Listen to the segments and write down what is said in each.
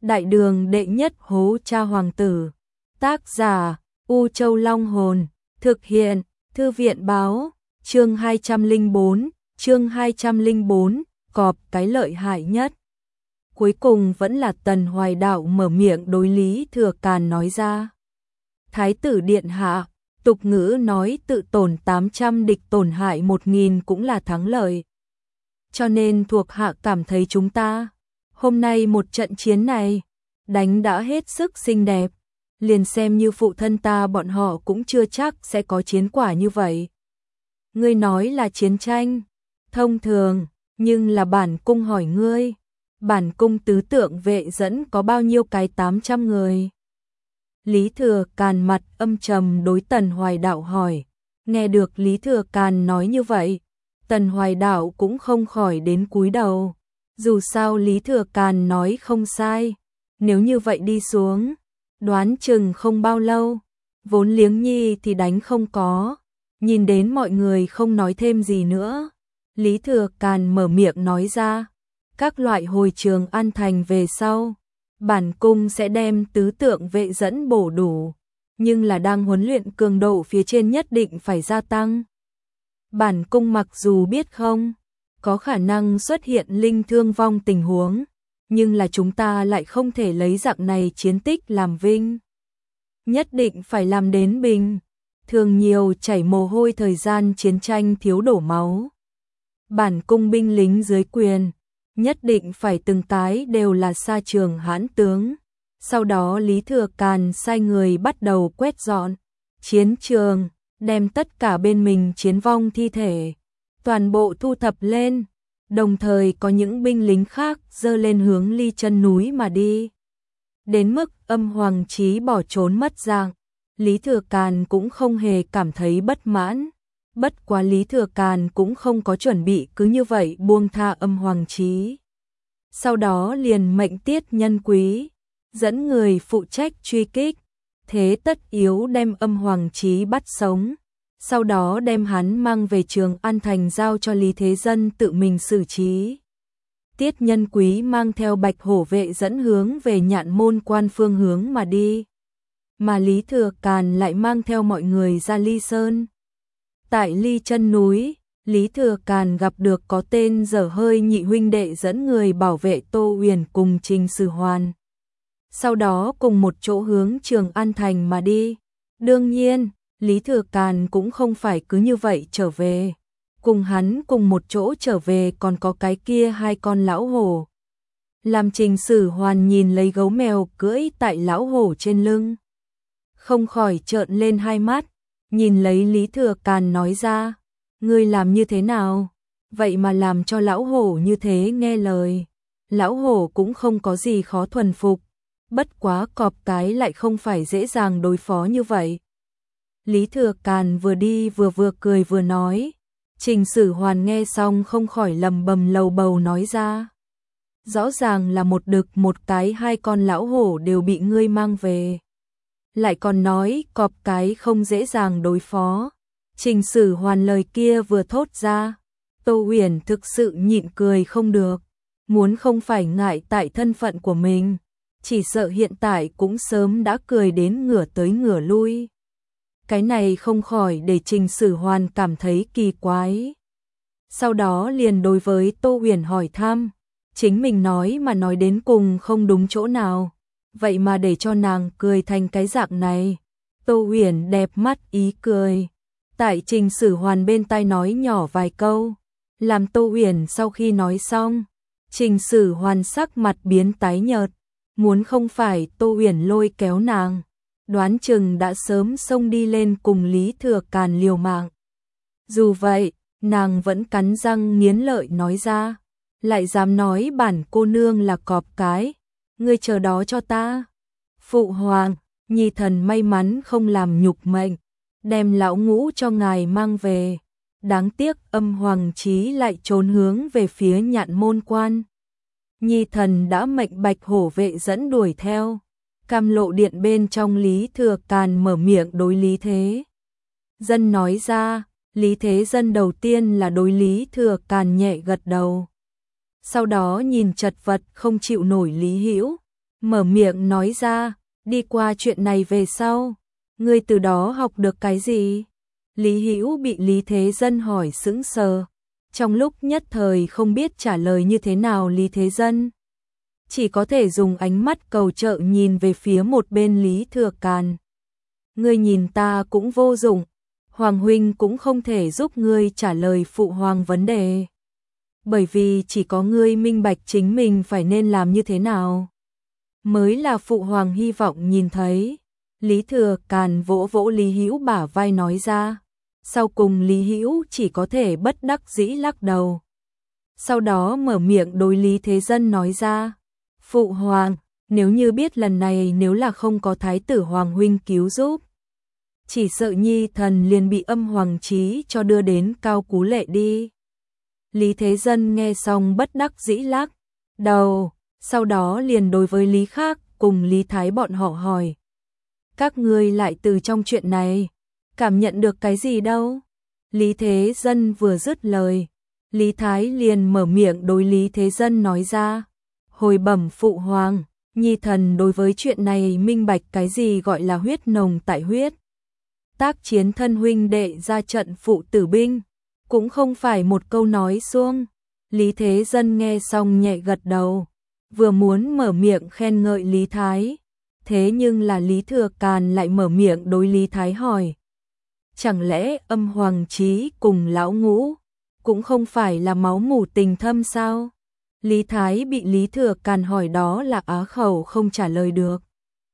Đại đường đệ nhất hố cha hoàng tử. Tác giả U Châu Long Hồn. Thực hiện Thư viện báo. Chương 204, cọp cái lợi hại nhất. Cuối cùng vẫn là Tần Hoài Đạo mở miệng đối Lý Thừa Càn nói ra. Thái tử điện hạ, tục ngữ nói tự tổn 800 địch tổn hại 1000 cũng là thắng lợi. Cho nên thuộc hạ cảm thấy chúng ta, hôm nay một trận chiến này, đánh đã hết sức xinh đẹp. Liền xem như phụ thân ta bọn họ cũng chưa chắc sẽ có chiến quả như vậy. Ngươi nói là chiến tranh, thông thường, nhưng là bản cung hỏi ngươi, bản cung tứ tượng vệ dẫn có bao nhiêu cái 800 người? Lý Thừa Càn mặt âm trầm đối Tần Hoài Đạo hỏi. Nghe được Lý Thừa Càn nói như vậy, Tần Hoài Đạo cũng không khỏi đến cúi đầu. Dù sao Lý Thừa Càn nói không sai, nếu như vậy đi xuống, đoán chừng không bao lâu, vốn liếng nhi thì đánh không có. Nhìn đến mọi người không nói thêm gì nữa, Lý Thừa Càn mở miệng nói ra, các loại hồi Trường An Thành về sau, bản cung sẽ đem tứ tượng vệ dẫn bổ đủ, nhưng là đang huấn luyện cường độ phía trên nhất định phải gia tăng. Bản cung mặc dù biết không, có khả năng xuất hiện linh thương vong tình huống, nhưng là chúng ta lại không thể lấy dạng này chiến tích làm vinh. Nhất định phải làm đến bình, thường nhiều chảy mồ hôi thời gian chiến tranh thiếu đổ máu. Bản cung binh lính dưới quyền, nhất định phải từng tái đều là sa trường hãn tướng. Sau đó Lý Thừa Càn sai người bắt đầu quét dọn chiến trường, đem tất cả bên mình chiến vong thi thể toàn bộ thu thập lên, đồng thời có những binh lính khác dơ lên hướng ly chân núi mà đi. Đến mức Âm Hoàng Chí bỏ trốn mất dạng, Lý Thừa Càn cũng không hề cảm thấy bất mãn. Bất quá Lý Thừa Càn cũng không có chuẩn bị cứ như vậy buông tha Âm Hoàng Chí. Sau đó liền mệnh Tiết Nhân Quý dẫn người phụ trách truy kích, thế tất yếu đem Âm Hoàng Chí bắt sống, sau đó đem hắn mang về Trường An Thành giao cho Lý Thế Dân tự mình xử trí. Tiết Nhân Quý mang theo Bạch Hổ vệ dẫn hướng về Nhạn Môn Quan phương hướng mà đi, mà Lý Thừa Càn lại mang theo mọi người ra Ly Sơn. Tại Ly chân núi, Lý Thừa Càn gặp được có tên Dở Hơi nhị huynh đệ dẫn người bảo vệ Tô Uyển cùng Trình Sử Hoàn. Sau đó cùng một chỗ hướng Trường An Thành mà đi. Đương nhiên, Lý Thừa Càn cũng không phải cứ như vậy trở về. Cùng hắn cùng một chỗ trở về còn có cái kia hai con lão hổ. Làm Trình Sử Hoàn nhìn lấy gấu mèo cưỡi tại lão hổ trên lưng, không khỏi trợn lên hai mắt, nhìn lấy Lý Thừa Càn nói ra, ngươi làm như thế nào? Vậy mà làm cho lão hổ như thế nghe lời. Lão hổ cũng không có gì khó thuần phục, bất quá cọp cái lại không phải dễ dàng đối phó như vậy. Lý Thừa Càn vừa đi vừa cười vừa nói. Trình Sử Hoàn nghe xong không khỏi lầm bầm lầu bầu nói ra. Rõ ràng là một đực một cái hai con lão hổ đều bị ngươi mang về. Lại còn nói cọp cái không dễ dàng đối phó. Trình Sử Hoàn lời kia vừa thốt ra, Tô Uyển thực sự nhịn cười không được. Muốn không phải ngại tại thân phận của mình, chỉ sợ hiện tại cũng sớm đã cười đến ngửa tới ngửa lui. Cái này không khỏi để Trình Sử Hoàn cảm thấy kỳ quái. Sau đó liền đối với Tô Uyển hỏi thăm, chính mình nói mà nói đến cùng không đúng chỗ nào, vậy mà để cho nàng cười thành cái dạng này. Tô Uyển đẹp mắt ý cười, tại Trình Sử Hoàn bên tai nói nhỏ vài câu, làm Tô Uyển sau khi nói xong, Trình Sử Hoàn sắc mặt biến tái nhợt, muốn không phải Tô Uyển lôi kéo nàng, đoán chừng đã sớm xông đi lên cùng Lý Thừa Càn liều mạng. Dù vậy, nàng vẫn cắn răng nghiến lợi nói ra, lại dám nói bản cô nương là cọp cái, ngươi chờ đó cho ta. Phụ hoàng, nhi thần may mắn không làm nhục mệnh, đem lão ngũ cho ngài mang về. Đáng tiếc Âm Hoàng Chí lại trốn hướng về phía Nhạn Môn Quan. Nhi thần đã mệnh Bạch Hổ vệ dẫn đuổi theo. Cam Lộ điện bên trong Lý Thừa Càn mở miệng đối Lý Thế Dân nói ra. Lý Thế Dân đầu tiên là đối Lý Thừa Càn nhẹ gật đầu. Sau đó nhìn chật vật không chịu nổi Lý Hữu, mở miệng nói ra, đi qua chuyện này về sau, ngươi từ đó học được cái gì? Lý Hữu bị Lý Thế Dân hỏi sững sờ, trong lúc nhất thời không biết trả lời như thế nào. Lý Thế Dân chỉ có thể dùng ánh mắt cầu trợ nhìn về phía một bên Lý Thừa Càn. Ngươi nhìn ta cũng vô dụng, Hoàng huynh cũng không thể giúp ngươi trả lời phụ hoàng vấn đề. Bởi vì chỉ có ngươi minh bạch chính mình phải nên làm như thế nào, mới là phụ hoàng hy vọng nhìn thấy. Lý Thừa Càn vỗ vỗ Lý Hữu bả vai nói ra. Sau cùng Lý Hữu chỉ có thể bất đắc dĩ lắc đầu. Sau đó mở miệng đối Lý Thế Dân nói ra. Phụ hoàng, nếu như biết lần này nếu là không có Thái tử Hoàng huynh cứu giúp, chỉ sợ nhi thần liền bị âm hoàng chí cho đưa đến Cao Cú Lệ đi. Lý Thế Dân nghe xong bất đắc dĩ lắc đầu, sau đó liền đối với Lý Khác cùng Lý Thái bọn họ hỏi. Các ngươi lại từ trong chuyện này cảm nhận được cái gì đâu? Lý Thế Dân vừa dứt lời, Lý Thái liền mở miệng đối Lý Thế Dân nói ra. Hồi bẩm phụ hoàng, nhi thần đối với chuyện này minh bạch cái gì gọi là huyết nồng tại huyết. Tác chiến thân huynh đệ ra trận phụ tử binh, cũng không phải một câu nói suông. Lý Thế Dân nghe xong nhẹ gật đầu, vừa muốn mở miệng khen ngợi Lý Thái. Thế nhưng là Lý Thừa Càn lại mở miệng đối Lý Thái hỏi. Chẳng lẽ âm hoàng chí cùng lão ngũ cũng không phải là máu mủ tình thâm sao? Lý Thái bị Lý Thừa Càn hỏi đó là á khẩu không trả lời được.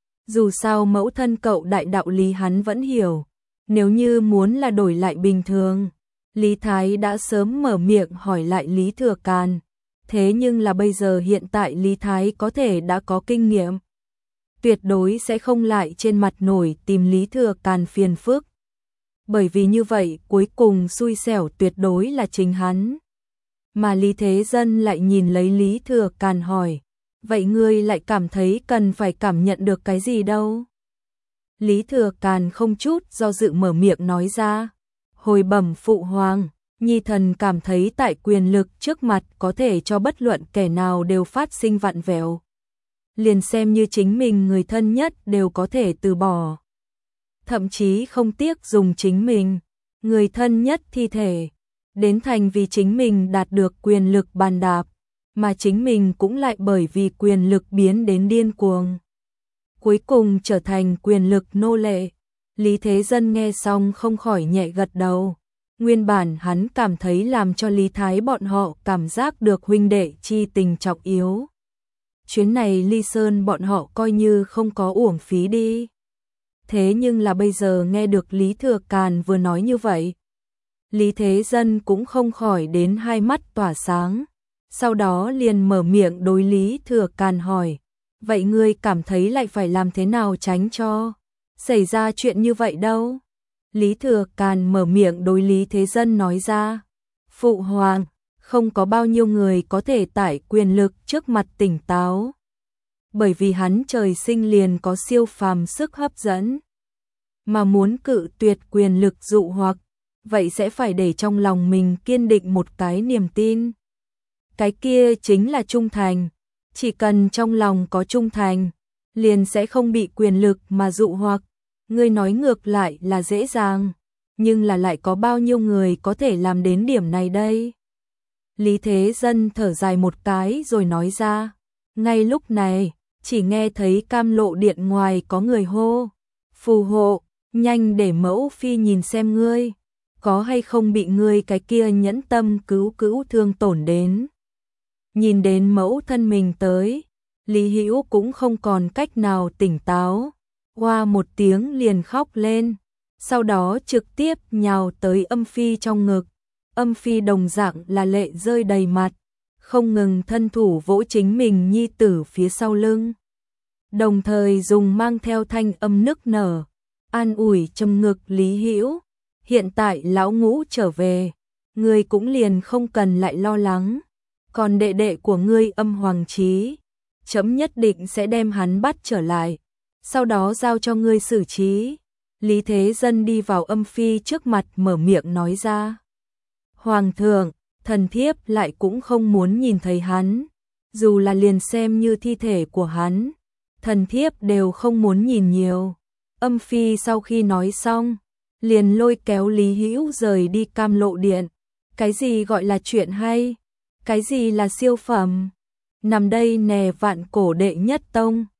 Dù sao mẫu thân cậu đại đạo lý hắn vẫn hiểu. Nếu như muốn là đổi lại bình thường, Lý Thái đã sớm mở miệng hỏi lại Lý Thừa Càn. Thế nhưng là bây giờ hiện tại Lý Thái có thể đã có kinh nghiệm, tuyệt đối sẽ không lại trên mặt nổi tìm Lý Thừa Càn phiền phức. Bởi vì như vậy cuối cùng xui xẻo tuyệt đối là chính hắn. Mà Lý Thế Dân lại nhìn lấy Lý Thừa Càn hỏi, vậy ngươi lại cảm thấy cần phải cảm nhận được cái gì đâu? Lý Thừa Càn không chút do dự mở miệng nói ra. Hồi bẩm phụ hoàng, nhi thần cảm thấy tại quyền lực trước mặt có thể cho bất luận kẻ nào đều phát sinh vặn vẹo. Liền xem như chính mình người thân nhất đều có thể từ bỏ. Thậm chí không tiếc dùng chính mình, người thân nhất thi thể, đến thành vì chính mình đạt được quyền lực bàn đạp, mà chính mình cũng lại bởi vì quyền lực biến đến điên cuồng. Cuối cùng trở thành quyền lực nô lệ. Lý Thế Dân nghe xong không khỏi nhẹ gật đầu. Nguyên bản hắn cảm thấy làm cho Lý Thái bọn họ cảm giác được huynh đệ chi tình trọng yếu. Chuyến này Ly Sơn bọn họ coi như không có uổng phí đi. Thế nhưng là bây giờ nghe được Lý Thừa Càn vừa nói như vậy, Lý Thế Dân cũng không khỏi đến hai mắt tỏa sáng. Sau đó liền mở miệng đối Lý Thừa Càn hỏi, vậy ngươi cảm thấy lại phải làm thế nào tránh cho xảy ra chuyện như vậy đâu? Lý Thừa Càn mở miệng đối Lý Thế Dân nói ra, phụ hoàng, không có bao nhiêu người có thể tại quyền lực trước mặt tỉnh táo. Bởi vì hắn trời sinh liền có siêu phàm sức hấp dẫn. Mà muốn cự tuyệt quyền lực dụ hoặc, vậy sẽ phải để trong lòng mình kiên định một cái niềm tin. Cái kia chính là trung thành. Chỉ cần trong lòng có trung thành, liền sẽ không bị quyền lực mà dụ hoặc. Ngươi nói ngược lại là dễ dàng, nhưng là lại có bao nhiêu người có thể làm đến điểm này đây? Lý Thế Dân thở dài một cái rồi nói ra. Ngay lúc này, chỉ nghe thấy Cam Lộ điện ngoài có người hô. Phù hộ, nhanh để mẫu phi nhìn xem ngươi, có hay không bị ngươi cái kia nhẫn tâm cứu cữu thương tổn đến. Nhìn đến mẫu thân mình tới, Lý Hữu cũng không còn cách nào tỉnh táo. Qua một tiếng liền khóc lên, sau đó trực tiếp nhào tới âm phi trong ngực. Âm phi đồng dạng là lệ rơi đầy mặt, không ngừng thân thủ vỗ chính mình nhi tử phía sau lưng. Đồng thời dùng mang theo thanh âm nức nở, an ủi trong ngực Lý Hữu. Hiện tại lão ngũ trở về, ngươi cũng liền không cần lại lo lắng. Còn đệ đệ của ngươi âm hoàng chí, chấm nhất định sẽ đem hắn bắt trở lại, sau đó giao cho ngươi xử trí. Lý Thế Dân đi vào âm phi trước mặt mở miệng nói ra. Hoàng thượng, thần thiếp lại cũng không muốn nhìn thấy hắn, dù là liền xem như thi thể của hắn, thần thiếp đều không muốn nhìn nhiều. Âm phi sau khi nói xong, liền lôi kéo Lý Hữu rời đi Cam Lộ Điện. Cái gì gọi là chuyện hay? Cái gì là siêu phẩm? Nằm đây nè Vạn Cổ đệ nhất tông.